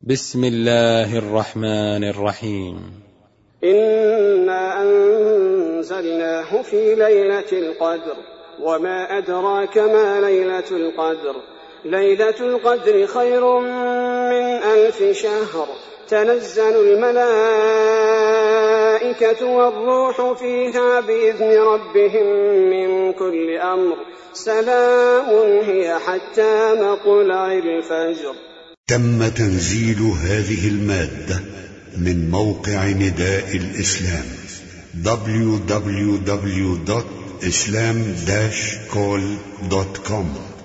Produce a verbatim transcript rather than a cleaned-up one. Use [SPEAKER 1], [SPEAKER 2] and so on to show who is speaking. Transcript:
[SPEAKER 1] بسم الله الرحمن الرحيم.
[SPEAKER 2] إنا أنزلناه في ليلة القدر وما أدراك ما ليلة القدر ليلة القدر خير من ألف شهر تنزل الملائكة والروح فيها بإذن ربهم من كل أمر سلام هي حتى مطلع الفجر.
[SPEAKER 3] تم تنزيل هذه المادة من موقع نداء الإسلام دبليو دبليو دبليو دوت إسلام داش كول دوت كوم.